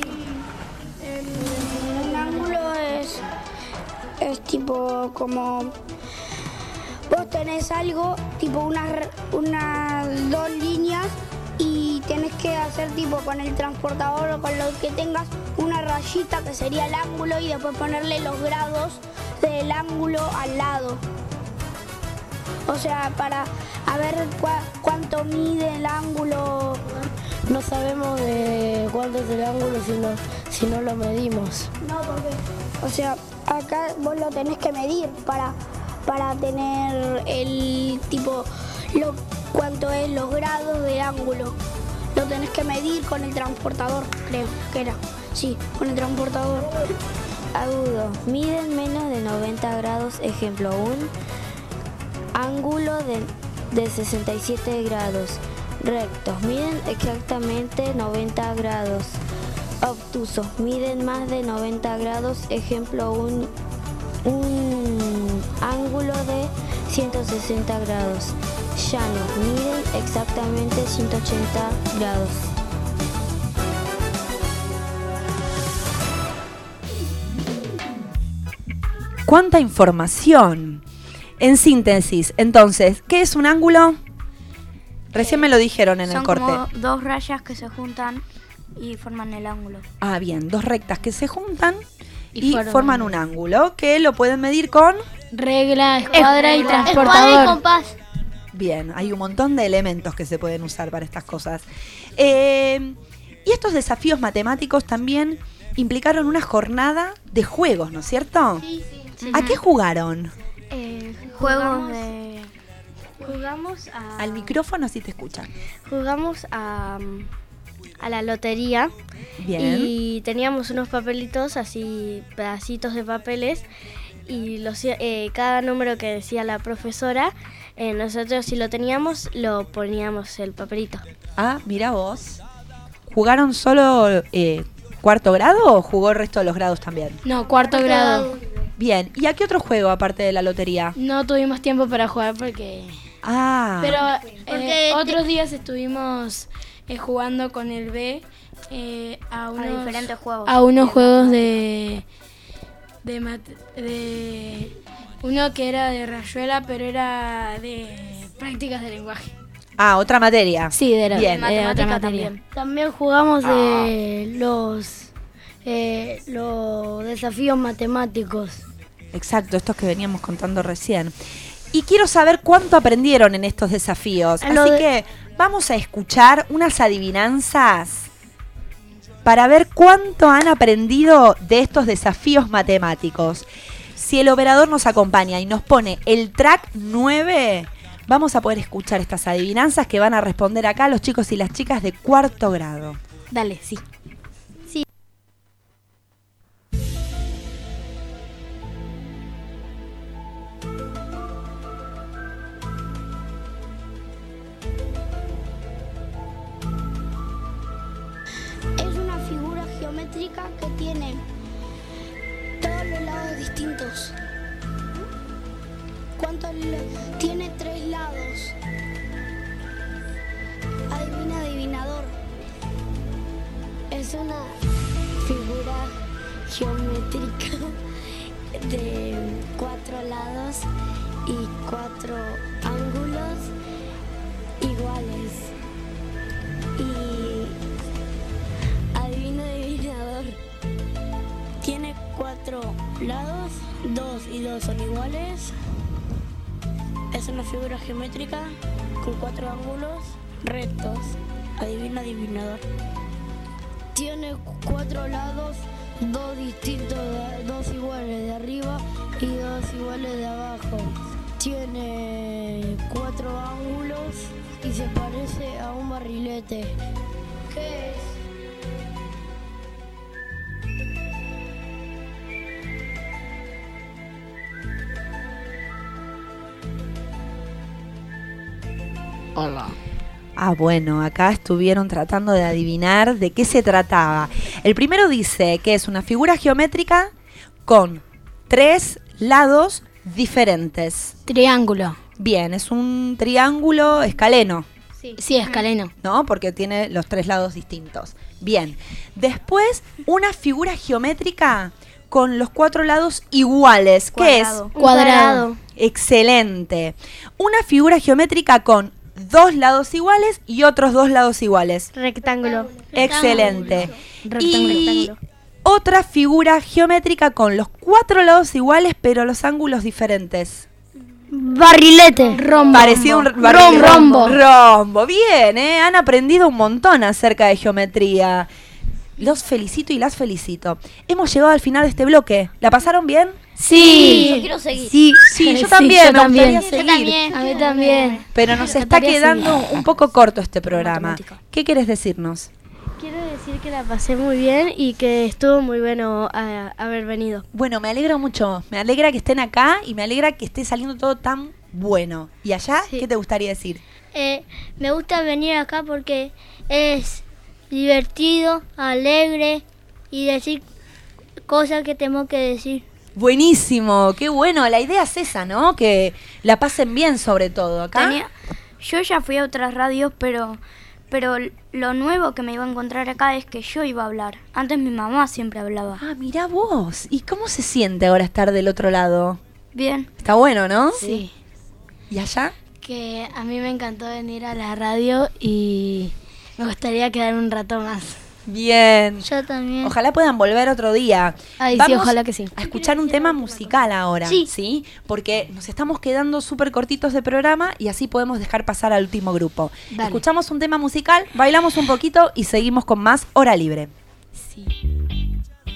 Un ángulo es tipo como... Vos tenés algo, tipo unas dos líneas y tenés que hacer tipo con el transportador o con lo que tengas una rayita que sería el ángulo y después ponerle los grados del ángulo al lado. O sea, para a ver cuánto mide el ángulo. No sabemos de cuánto es el ángulo si no lo medimos. No, porque, o sea, acá vos lo tenés que medir para tener el tipo, cuánto es los grados de ángulo. Lo tenés que medir con el transportador, creo que era. Sí, con el transportador. Agudo. Miden menos de 90 grados. Ejemplo, un ángulo de 67 grados. Rectos. Miden exactamente 90 grados. Obtusos. Miden más de 90 grados. Ejemplo, un ángulo de 160 grados. Llanos. Miden exactamente 180 grados. ¡Cuánta información! En síntesis, entonces, ¿qué es un ángulo? Recién me lo dijeron en el corte. Son como dos rayas que se juntan y forman el ángulo. Ah, bien, dos rectas que se juntan y forman un ángulo que lo pueden medir con... Regla, escuadra y transportador. Escuadra y compás. Bien, hay un montón de elementos que se pueden usar para estas cosas. Y estos desafíos matemáticos también implicaron una jornada de juegos, ¿no es cierto? Sí. ¿A qué jugaron? Juegos de... Jugamos a... Al micrófono si te escuchan. Jugamos a la lotería. Bien. Y teníamos unos papelitos, así, pedacitos de papeles. Y cada número que decía la profesora, nosotros si lo teníamos, lo poníamos el papelito. Ah, mira vos. ¿Jugaron solo cuarto grado o jugó el resto de los grados también? No, cuarto grado. Bien. ¿Y a qué otro juego aparte de la lotería? No tuvimos tiempo para jugar porque... Pero otros días estuvimos jugando con el B a diferentes juegos. A unos juegos de uno que era de rayuela, pero era de prácticas de lenguaje. Ah, otra materia. Sí, de matemática también. También jugamos de los desafíos matemáticos. Exacto, estos que veníamos contando recién. Y quiero saber cuánto aprendieron en estos desafíos. Así que vamos a escuchar unas adivinanzas para ver cuánto han aprendido de estos desafíos matemáticos. Si el operador nos acompaña y nos pone el track 9, vamos a poder escuchar estas adivinanzas que van a responder acá los chicos y las chicas de cuarto grado. Dale, sí. Es una figura geométrica que tiene todos los lados distintos. Tiene 3 lados. Adivina, adivinador. Es una figura geométrica de 4 lados y 4 ángulos iguales. Y adivina, adivinador. Tiene 4 lados, 2 y 2 son iguales. Es una figura geométrica con 4 ángulos rectos. Adivina, adivinador. Tiene 4 lados, 2 distintos, 2 iguales de arriba y 2 iguales de abajo. Tiene 4 ángulos y se parece a un barrilete. ¿Qué es? Hola. Ah, bueno, acá estuvieron tratando de adivinar de qué se trataba. El primero dice que es una figura geométrica con 3 lados diferentes. Triángulo. Bien, es un triángulo escaleno. Sí, escaleno. ¿No? Porque tiene los 3 lados distintos. Bien. Después, una figura geométrica con los 4 lados iguales. Cuadrado. ¿Qué es? Cuadrado. Excelente. Una figura geométrica con 2 lados iguales y otros 2 lados iguales. Rectángulo. Excelente. Rectángulo. Otra figura geométrica con los 4 lados iguales pero los ángulos diferentes. Barrilete. Rombo. Parecía un rombo. Bien, han aprendido un montón acerca de geometría. Los felicito y las felicito. Hemos llegado al final de este bloque. ¿La pasaron bien? Sí. Yo quiero seguir. Sí, yo también. Me gustaría seguir. Yo también. A mí también. Pero nos está quedando un poco corto este programa. ¿Qué quieres decirnos? Quiero decir que la pasé muy bien y que estuvo muy bueno haber venido. Bueno, me alegro mucho. Me alegra que estén acá y me alegra que esté saliendo todo tan bueno. ¿Y allá? Sí. ¿Qué te gustaría decir? Me gusta venir acá porque es divertido, alegre y decir cosas que tengo que decir. Buenísimo, qué bueno. La idea es esa, ¿no? Que la pasen bien sobre todo. Acá yo ya fui a otras radios, pero lo nuevo que me iba a encontrar acá es que yo iba a hablar. Antes mi mamá siempre hablaba. Ah, mirá vos. ¿Y cómo se siente ahora estar del otro lado? Bien. Está bueno, ¿no? Sí. ¿Y allá? Que a mí me encantó venir a la radio y me gustaría quedar un rato más. Bien. Yo también. Ojalá puedan volver otro día. Ay, vamos sí, ojalá que sí. A escuchar un tema musical ahora, ¿sí? Porque nos estamos quedando súper cortitos de programa y así podemos dejar pasar al último grupo. Dale. Escuchamos un tema musical, bailamos un poquito y seguimos con más Hora Libre. Sí.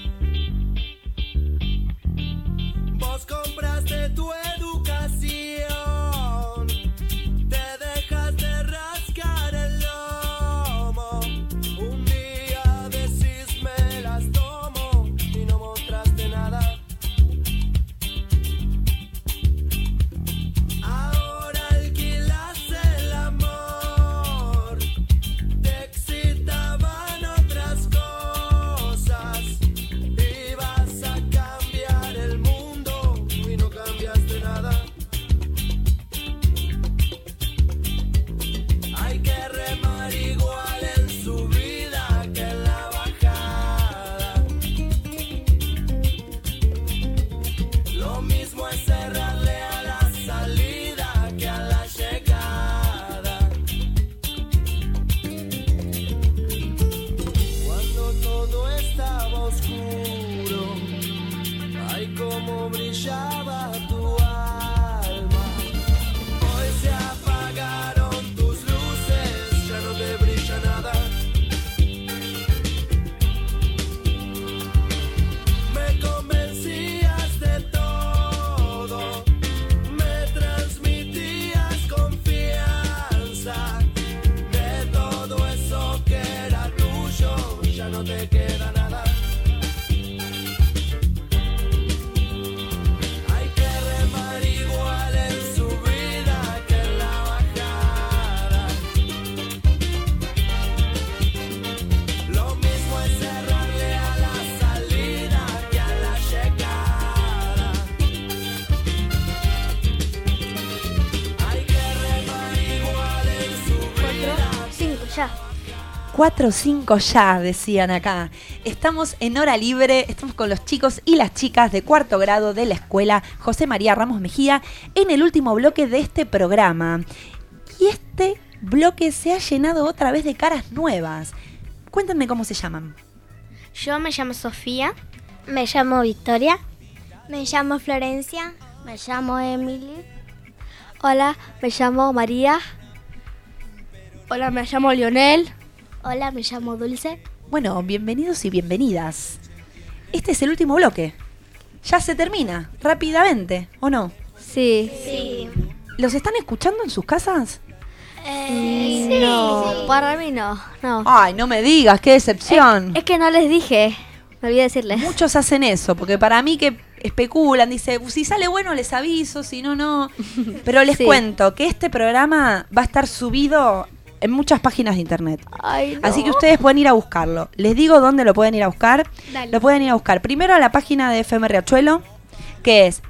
ya. 4 o 5 ya, decían acá. Estamos en Hora Libre, estamos con los chicos y las chicas de 4º grado de la escuela José María Ramos Mejía en el último bloque de este programa. Y este bloque se ha llenado otra vez de caras nuevas. Cuéntenme cómo se llaman. Yo me llamo Sofía. Me llamo Victoria. Me llamo Florencia. Me llamo Emily. Hola, me llamo María. Hola, me llamo Lionel. Hola, me llamo Dulce. Bueno, bienvenidos y bienvenidas. Este es el último bloque. Ya se termina, rápidamente, ¿o no? Sí. ¿Los están escuchando en sus casas? Sí. No, para mí no. Ay, no me digas, qué decepción. Es que no les dije, me olvidé decirles. Muchos hacen eso, porque para mí que especulan, dice, si sale bueno les aviso, si no, no. Pero les cuento que este programa va a estar subido en muchas páginas de internet. Ay, no. Así que ustedes pueden ir a buscarlo. Les digo dónde lo pueden ir a buscar. Dale. Lo pueden ir a buscar primero a la página de FM Riachuelo, que es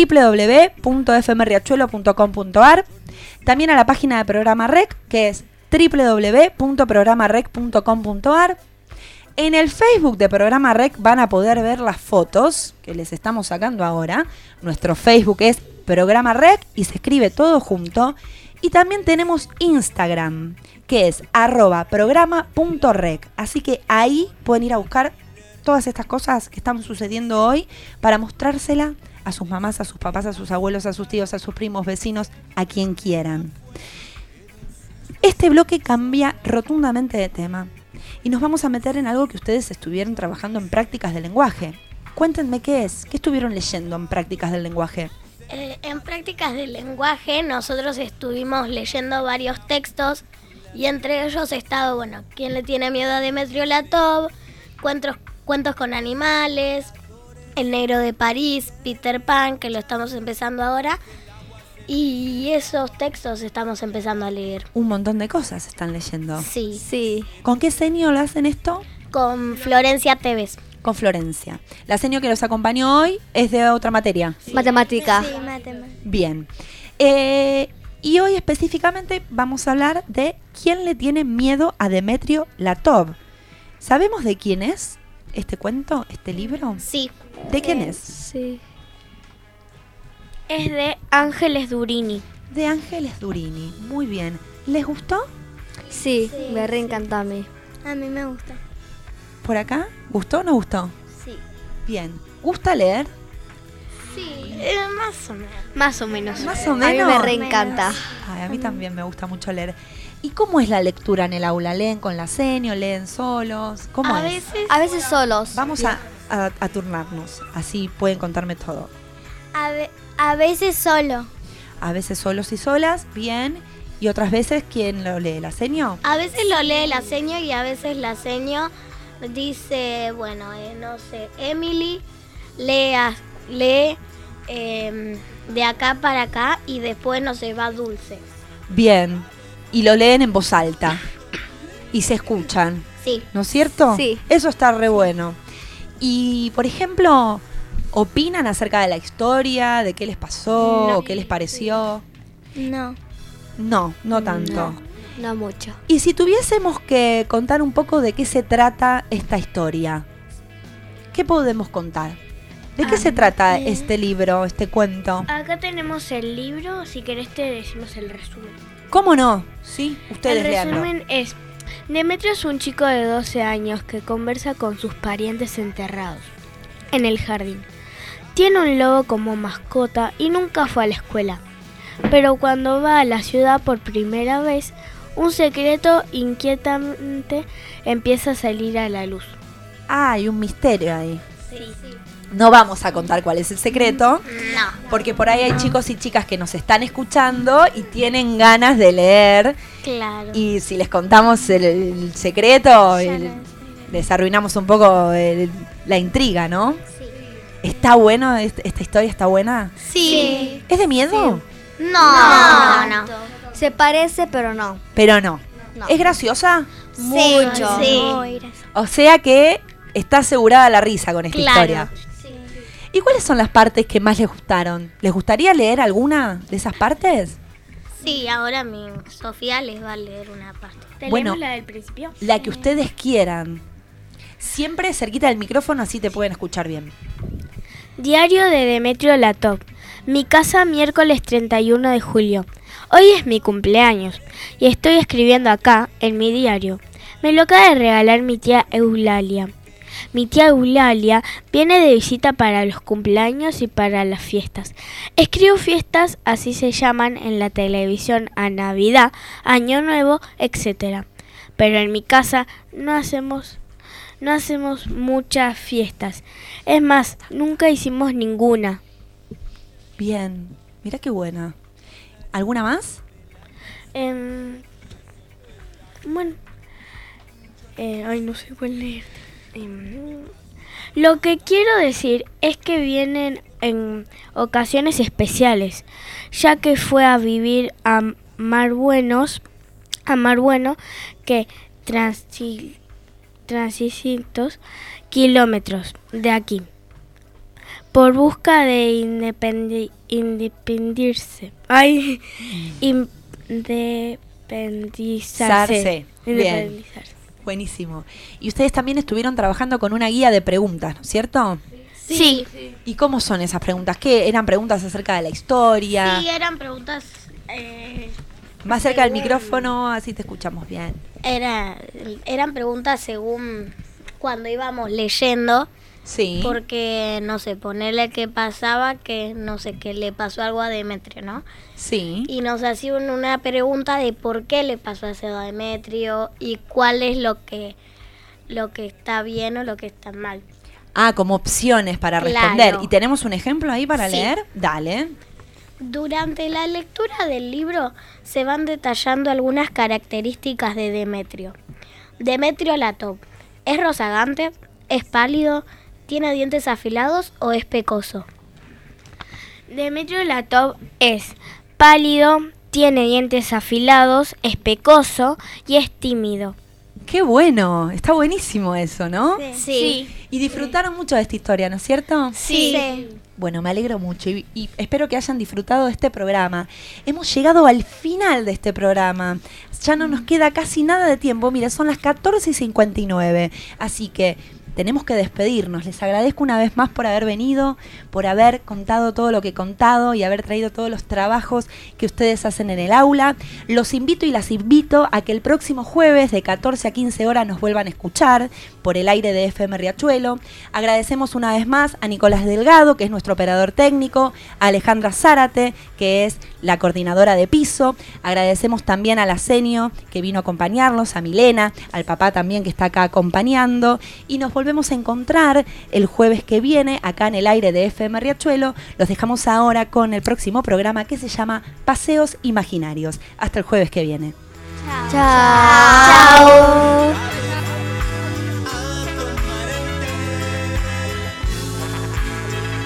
www.fmriachuelo.com.ar. También a la página de Programa Rec, que es www.programarec.com.ar. En el Facebook de Programa Rec van a poder ver las fotos que les estamos sacando ahora. Nuestro Facebook es Programa Rec y se escribe todo junto. Y también tenemos Instagram, que es @programa.rec. Así que ahí pueden ir a buscar todas estas cosas que están sucediendo hoy para mostrársela a sus mamás, a sus papás, a sus abuelos, a sus tíos, a sus primos, vecinos, a quien quieran. Este bloque cambia rotundamente de tema y nos vamos a meter en algo que ustedes estuvieron trabajando en prácticas de lenguaje. Cuéntenme qué es, qué estuvieron leyendo en prácticas del lenguaje. En prácticas del lenguaje nosotros estuvimos leyendo varios textos y entre ellos estaba, ¿Quién le tiene miedo a Demetrio Latov? Cuentos con animales, El negro de París, Peter Pan, que lo estamos empezando ahora, y esos textos estamos empezando a leer. Un montón de cosas están leyendo. Sí. ¿Con qué seño lo hacen esto? Con Florencia Tevez. Con Florencia. La seño que los acompañó hoy es de otra materia. Matemática. Sí, matemática. Bien. Y hoy específicamente vamos a hablar de quién le tiene miedo a Demetrio Latov. ¿Sabemos de quién es este cuento, este libro? Sí. ¿De quién es? Sí. Es de Ángeles Durini. De Ángeles Durini. Muy bien. ¿Les gustó? Sí, me reencantó a mí. A mí me gusta. ¿Por acá? ¿Gustó o no gustó? Sí. Bien. ¿Gusta leer? Sí, más o menos. ¿Más o menos? A mí me reencanta. Ay, a mí también me gusta mucho leer. ¿Y cómo es la lectura en el aula? ¿Leen con la seño? ¿Leen solos? ¿Cómo es? A veces solos. Vamos a turnarnos. Así pueden contarme todo. A veces solo. A veces solos y solas, bien. ¿Y otras veces quién lo lee? ¿La seño? A veces lo lee la seño y a veces la seño dice, no sé, Emily lee de acá para acá y después no se va Dulce. Bien. Y lo leen en voz alta. Y se escuchan. Sí. ¿No es cierto? Sí. Eso está re bueno. Y, por ejemplo, ¿opinan acerca de la historia? ¿De qué les pasó? No. ¿O qué les pareció? No. No tanto. No mucho. Y si tuviésemos que contar un poco de qué se trata esta historia, ¿qué podemos contar? ¿De qué se trata este libro, este cuento? Acá tenemos el libro, si querés te decimos el resumen. ¿Cómo no? Sí, ustedes leanlo. El resumen es, Demetrio es un chico de 12 años que conversa con sus parientes enterrados en el jardín. Tiene un lobo como mascota y nunca fue a la escuela. Pero cuando va a la ciudad por primera vez, un secreto inquietante empieza a salir a la luz. Ah, hay un misterio ahí. Sí. No vamos a contar cuál es el secreto, No. porque por ahí hay chicos y chicas que nos están escuchando y tienen ganas de leer. Claro. Y si les contamos el secreto, les arruinamos un poco la intriga, ¿no? Sí. ¿Está bueno? ¿Esta historia está buena? Sí. ¿Es de miedo? Sí. No. Se parece, pero no. Pero no. ¿Es graciosa? Mucho. Sí. O sea que está asegurada la risa con esta historia. Sí. ¿Y cuáles son las partes que más les gustaron? ¿Les gustaría leer alguna de esas partes? Sí, ahora Sofía les va a leer una parte. Bueno, la del principio. La que ustedes quieran. Siempre cerquita del micrófono, así te pueden escuchar bien. Diario de Demetrio Latov. Mi casa, miércoles 31 de julio. Hoy es mi cumpleaños y estoy escribiendo acá, en mi diario. Me lo acaba de regalar mi tía Eulalia. Mi tía Eulalia viene de visita para los cumpleaños y para las fiestas. Escribo fiestas, así se llaman en la televisión, a Navidad, Año Nuevo, etc. Pero en mi casa no hacemos muchas fiestas. Es más, nunca hicimos ninguna. Bien, mira qué buena. ¿Alguna más? No sé cuál leer. Lo que quiero decir es que vienen en ocasiones especiales, ya que fue a vivir a Mar Bueno, que 300 kilómetros de aquí, por busca de independizarse. Bien. Buenísimo. Y ustedes también estuvieron trabajando con una guía de preguntas, ¿no es cierto? Sí. ¿Y cómo son esas preguntas? ¿Qué eran preguntas acerca de la historia? Sí, eran preguntas... Más cerca del micrófono, así te escuchamos bien. Eran preguntas según cuando íbamos leyendo. Sí. Porque, no sé, ponerle qué pasaba, que no sé, que le pasó algo a Demetrio, ¿no? Sí. Y nos hacían una pregunta de por qué le pasó eso a Demetrio y cuál es lo que está bien o lo que está mal. Como opciones para responder. ¿Y tenemos un ejemplo ahí para leer? Dale. Durante la lectura del libro se van detallando algunas características de Demetrio. Demetrio Latov es rozagante, es pálido, ¿tiene dientes afilados o es pecoso? Demetrio Latov es pálido, tiene dientes afilados, es pecoso y es tímido. ¡Qué bueno! Está buenísimo eso, ¿no? Sí. Y disfrutaron mucho de esta historia, ¿no es cierto? Sí. Bueno, me alegro mucho y espero que hayan disfrutado de este programa. Hemos llegado al final de este programa. Ya no nos queda casi nada de tiempo. Mira, son las 14:59. Así que tenemos que despedirnos. Les agradezco una vez más por haber venido, por haber contado todo lo que he contado y haber traído todos los trabajos que ustedes hacen en el aula. Los invito y las invito a que el próximo jueves de 14 a 15 horas nos vuelvan a escuchar por el aire de FM Riachuelo. Agradecemos una vez más a Nicolás Delgado, que es nuestro operador técnico, a Alejandra Zárate, que es la coordinadora de piso. Agradecemos también a la Senio, que vino a acompañarnos, a Milena, al papá también que está acá acompañando, y nos volvemos a encontrar el jueves que viene acá en el aire de FM Riachuelo. Los dejamos ahora con el próximo programa que se llama Paseos Imaginarios. Hasta el jueves que viene. Chao.